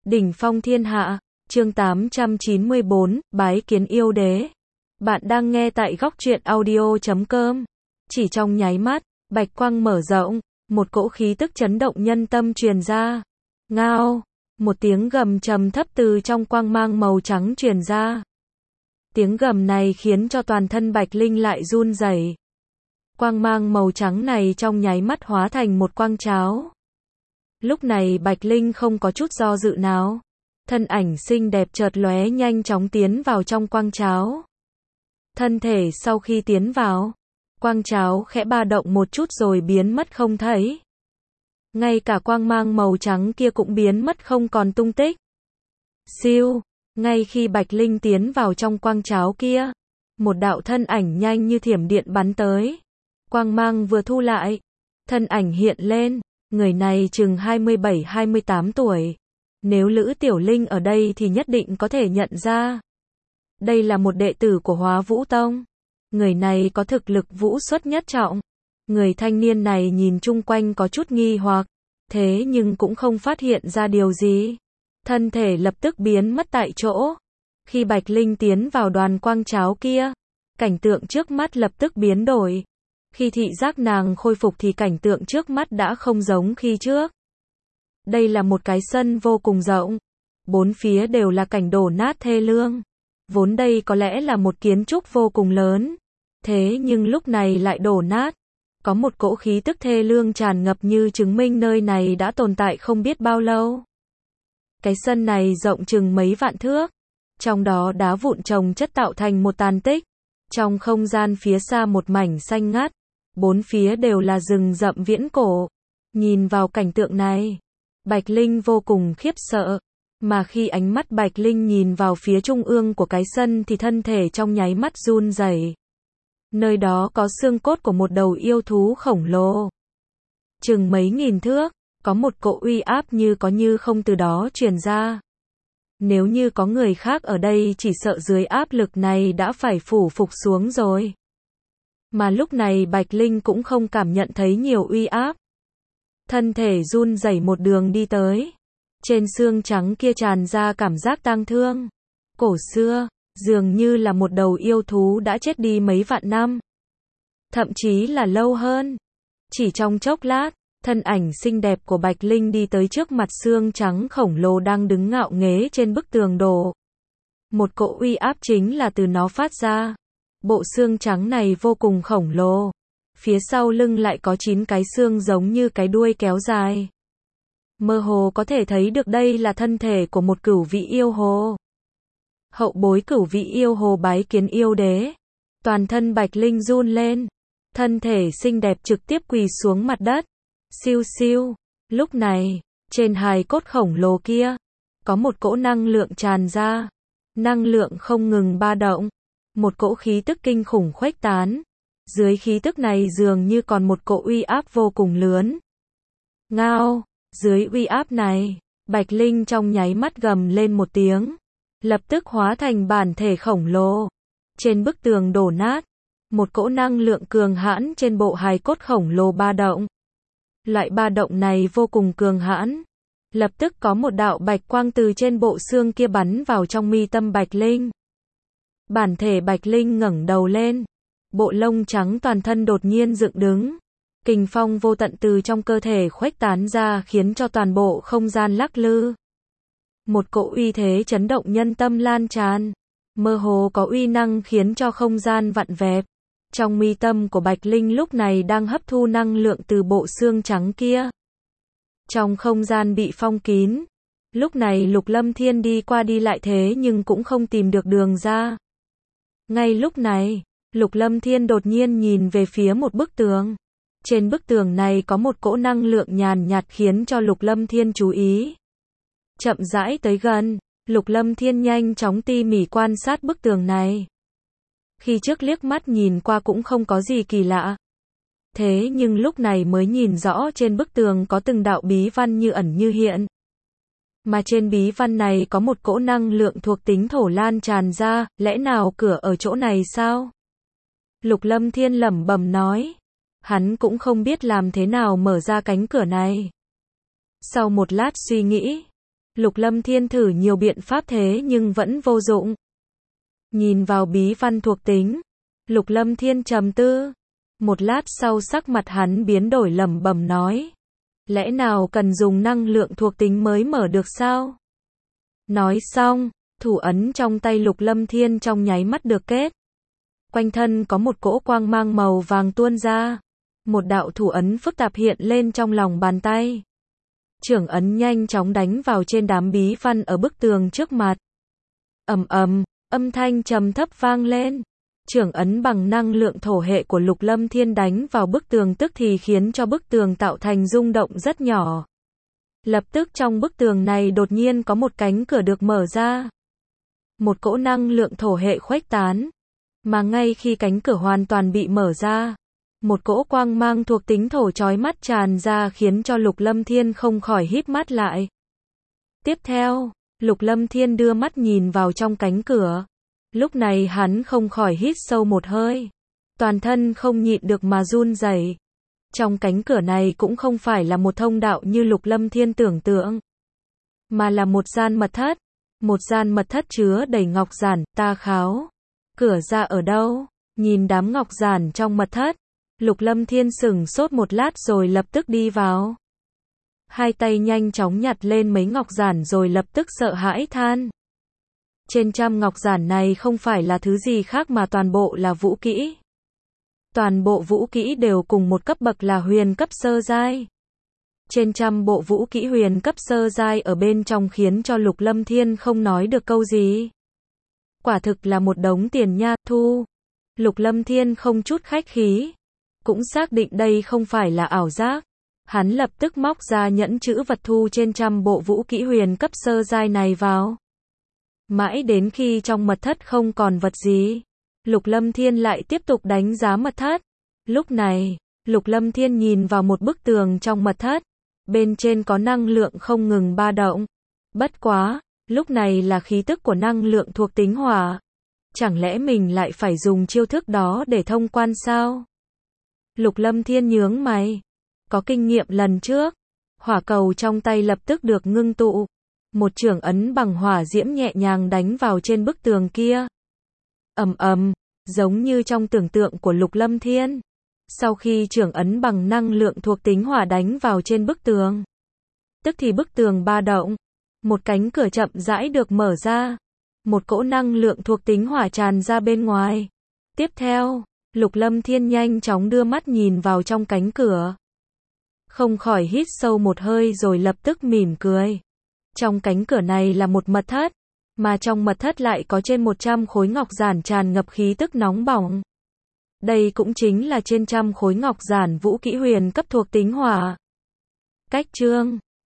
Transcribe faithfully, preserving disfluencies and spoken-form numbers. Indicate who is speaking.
Speaker 1: Đỉnh phong thiên hạ, chương tám trăm chín mươi bốn, bái kiến yêu đế. Bạn đang nghe tại góc truyện audio chấm com. Chỉ trong nháy mắt, bạch quang mở rộng, một cỗ khí tức chấn động nhân tâm truyền ra. Ngao, một tiếng gầm trầm thấp từ trong quang mang màu trắng truyền ra. Tiếng gầm này khiến cho toàn thân Bạch Linh lại run rẩy. Quang mang màu trắng này trong nháy mắt hóa thành một quang cháo. Lúc này Bạch Linh không có chút do dự nào. Thân ảnh xinh đẹp chợt lóe nhanh chóng tiến vào trong quang cháo. Thân thể sau khi tiến vào, quang cháo khẽ ba động một chút rồi biến mất không thấy. Ngay cả quang mang màu trắng kia cũng biến mất không còn tung tích. Siêu, ngay khi Bạch Linh tiến vào trong quang cháo kia, một đạo thân ảnh nhanh như thiểm điện bắn tới. Quang mang vừa thu lại, thân ảnh hiện lên, người này chừng hai mươi bảy hai mươi tám tuổi. Nếu Lữ Tiểu Linh ở đây thì nhất định có thể nhận ra. Đây là một đệ tử của Hóa Vũ Tông. Người này có thực lực vũ xuất nhất trọng. Người thanh niên này nhìn chung quanh có chút nghi hoặc, thế nhưng cũng không phát hiện ra điều gì. Thân thể lập tức biến mất tại chỗ. Khi Bạch Linh tiến vào đoàn quang cháo kia, cảnh tượng trước mắt lập tức biến đổi. Khi thị giác nàng khôi phục thì cảnh tượng trước mắt đã không giống khi trước. Đây là một cái sân vô cùng rộng. Bốn phía đều là cảnh đổ nát thê lương. Vốn đây có lẽ là một kiến trúc vô cùng lớn. Thế nhưng lúc này lại đổ nát. Có một cỗ khí tức thê lương tràn ngập như chứng minh nơi này đã tồn tại không biết bao lâu. Cái sân này rộng chừng mấy vạn thước. Trong đó đá vụn chồng chất tạo thành một tàn tích. Trong không gian phía xa một mảnh xanh ngắt. Bốn phía đều là rừng rậm viễn cổ. Nhìn vào cảnh tượng này, Bạch Linh vô cùng khiếp sợ. Mà khi ánh mắt Bạch Linh nhìn vào phía trung ương của cái sân thì thân thể trong nháy mắt run rẩy. Nơi đó có xương cốt của một đầu yêu thú khổng lồ. Chừng mấy nghìn thước, có một cỗ uy áp như có như không từ đó truyền ra. Nếu như có người khác ở đây chỉ sợ dưới áp lực này đã phải phủ phục xuống rồi. Mà lúc này Bạch Linh cũng không cảm nhận thấy nhiều uy áp. Thân thể run rẩy một đường đi tới. Trên xương trắng kia tràn ra cảm giác tang thương. Cổ xưa, dường như là một đầu yêu thú đã chết đi mấy vạn năm. Thậm chí là lâu hơn. Chỉ trong chốc lát, thân ảnh xinh đẹp của Bạch Linh đi tới trước mặt xương trắng khổng lồ đang đứng ngạo nghễ trên bức tường đổ. Một cỗ uy áp chính là từ nó phát ra. Bộ xương trắng này vô cùng khổng lồ. Phía sau lưng lại có chín cái xương giống như cái đuôi kéo dài. Mơ hồ có thể thấy được đây là thân thể của một cửu vị yêu hồ. Hậu bối cửu vị yêu hồ bái kiến yêu đế. Toàn thân Bạch Linh run lên. Thân thể xinh đẹp trực tiếp quỳ xuống mặt đất. Siêu siêu. Lúc này, trên hài cốt khổng lồ kia, có một cỗ năng lượng tràn ra. Năng lượng không ngừng ba động. Một cỗ khí tức kinh khủng khuếch tán. Dưới khí tức này dường như còn một cỗ uy áp vô cùng lớn. Ngao. Dưới uy áp này, Bạch Linh trong nháy mắt gầm lên một tiếng. Lập tức hóa thành bản thể khổng lồ. Trên bức tường đổ nát, một cỗ năng lượng cường hãn trên bộ hài cốt khổng lồ ba động. Loại ba động này vô cùng cường hãn. Lập tức có một đạo bạch quang từ trên bộ xương kia bắn vào trong mi tâm Bạch Linh. Bản thể Bạch Linh ngẩng đầu lên. Bộ lông trắng toàn thân đột nhiên dựng đứng. Kình phong vô tận từ trong cơ thể khuếch tán ra khiến cho toàn bộ không gian lắc lư. Một cỗ uy thế chấn động nhân tâm lan tràn. Mơ hồ có uy năng khiến cho không gian vặn vẹo. Trong mi tâm của Bạch Linh lúc này đang hấp thu năng lượng từ bộ xương trắng kia. Trong không gian bị phong kín. Lúc này Lục Lâm Thiên đi qua đi lại thế nhưng cũng không tìm được đường ra. Ngay lúc này, Lục Lâm Thiên đột nhiên nhìn về phía một bức tường. Trên bức tường này có một cỗ năng lượng nhàn nhạt khiến cho Lục Lâm Thiên chú ý. Chậm rãi tới gần, Lục Lâm Thiên nhanh chóng tỉ mỉ quan sát bức tường này. Khi trước liếc mắt nhìn qua cũng không có gì kỳ lạ. Thế nhưng lúc này mới nhìn rõ trên bức tường có từng đạo bí văn như ẩn như hiện. Mà trên bí văn này có một cỗ năng lượng thuộc tính thổ lan tràn ra, lẽ nào cửa ở chỗ này sao? Lục Lâm Thiên lẩm bẩm nói. Hắn cũng không biết làm thế nào mở ra cánh cửa này. Sau một lát suy nghĩ, Lục Lâm Thiên thử nhiều biện pháp thế nhưng vẫn vô dụng. Nhìn vào bí văn thuộc tính, Lục Lâm Thiên trầm tư. Một lát sau sắc mặt hắn biến đổi, lẩm bẩm nói. Lẽ nào cần dùng năng lượng thuộc tính mới mở được sao? Nói xong, thủ ấn trong tay Lục Lâm Thiên trong nháy mắt được kết. Quanh thân có một cỗ quang mang màu vàng tuôn ra. Một đạo thủ ấn phức tạp hiện lên trong lòng bàn tay. Trưởng ấn nhanh chóng đánh vào trên đám bí văn ở bức tường trước mặt. Ầm ầm, âm thanh trầm thấp vang lên. Trưởng ấn bằng năng lượng thổ hệ của Lục Lâm Thiên đánh vào bức tường tức thì khiến cho bức tường tạo thành rung động rất nhỏ. Lập tức trong bức tường này đột nhiên có một cánh cửa được mở ra. Một cỗ năng lượng thổ hệ khuếch tán. Mà ngay khi cánh cửa hoàn toàn bị mở ra, một cỗ quang mang thuộc tính thổ chói mắt tràn ra khiến cho Lục Lâm Thiên không khỏi híp mắt lại. Tiếp theo, Lục Lâm Thiên đưa mắt nhìn vào trong cánh cửa. Lúc này hắn không khỏi hít sâu một hơi. Toàn thân không nhịn được mà run rẩy. Trong cánh cửa này cũng không phải là một thông đạo như Lục Lâm Thiên tưởng tượng, mà là một gian mật thất. Một gian mật thất chứa đầy ngọc giản, ta kháo. Cửa ra ở đâu? Nhìn đám ngọc giản trong mật thất, Lục Lâm Thiên sững sốt một lát rồi lập tức đi vào. Hai tay nhanh chóng nhặt lên mấy ngọc giản rồi lập tức sợ hãi than. Trên trăm ngọc giản này không phải là thứ gì khác mà toàn bộ là vũ kỹ. Toàn bộ vũ kỹ đều cùng một cấp bậc là huyền cấp sơ giai. Trên trăm bộ vũ kỹ huyền cấp sơ giai ở bên trong khiến cho Lục Lâm Thiên không nói được câu gì. Quả thực là một đống tiền nha, thu. Lục Lâm Thiên không chút khách khí. Cũng xác định đây không phải là ảo giác. Hắn lập tức móc ra nhẫn chữ vật thu trên trăm bộ vũ kỹ huyền cấp sơ giai này vào. Mãi đến khi trong mật thất không còn vật gì, Lục Lâm Thiên lại tiếp tục đánh giá mật thất. Lúc này, Lục Lâm Thiên nhìn vào một bức tường trong mật thất. Bên trên có năng lượng không ngừng ba động. Bất quá, lúc này là khí tức của năng lượng thuộc tính hỏa. Chẳng lẽ mình lại phải dùng chiêu thức đó để thông quan sao? Lục Lâm Thiên nhướng mày. Có kinh nghiệm lần trước. Hỏa cầu trong tay lập tức được ngưng tụ. Một chưởng ấn bằng hỏa diễm nhẹ nhàng đánh vào trên bức tường kia. Ầm ầm, giống như trong tưởng tượng của Lục Lâm Thiên. Sau khi chưởng ấn bằng năng lượng thuộc tính hỏa đánh vào trên bức tường, tức thì bức tường ba động. Một cánh cửa chậm rãi được mở ra. Một cỗ năng lượng thuộc tính hỏa tràn ra bên ngoài. Tiếp theo, Lục Lâm Thiên nhanh chóng đưa mắt nhìn vào trong cánh cửa. Không khỏi hít sâu một hơi rồi lập tức mỉm cười. Trong cánh cửa này là một mật thất, mà trong mật thất lại có trên một trăm khối ngọc giản tràn ngập khí tức nóng bỏng. Đây cũng chính là trên trăm khối ngọc giản vũ kỹ huyền cấp thuộc tính hỏa. Cách chương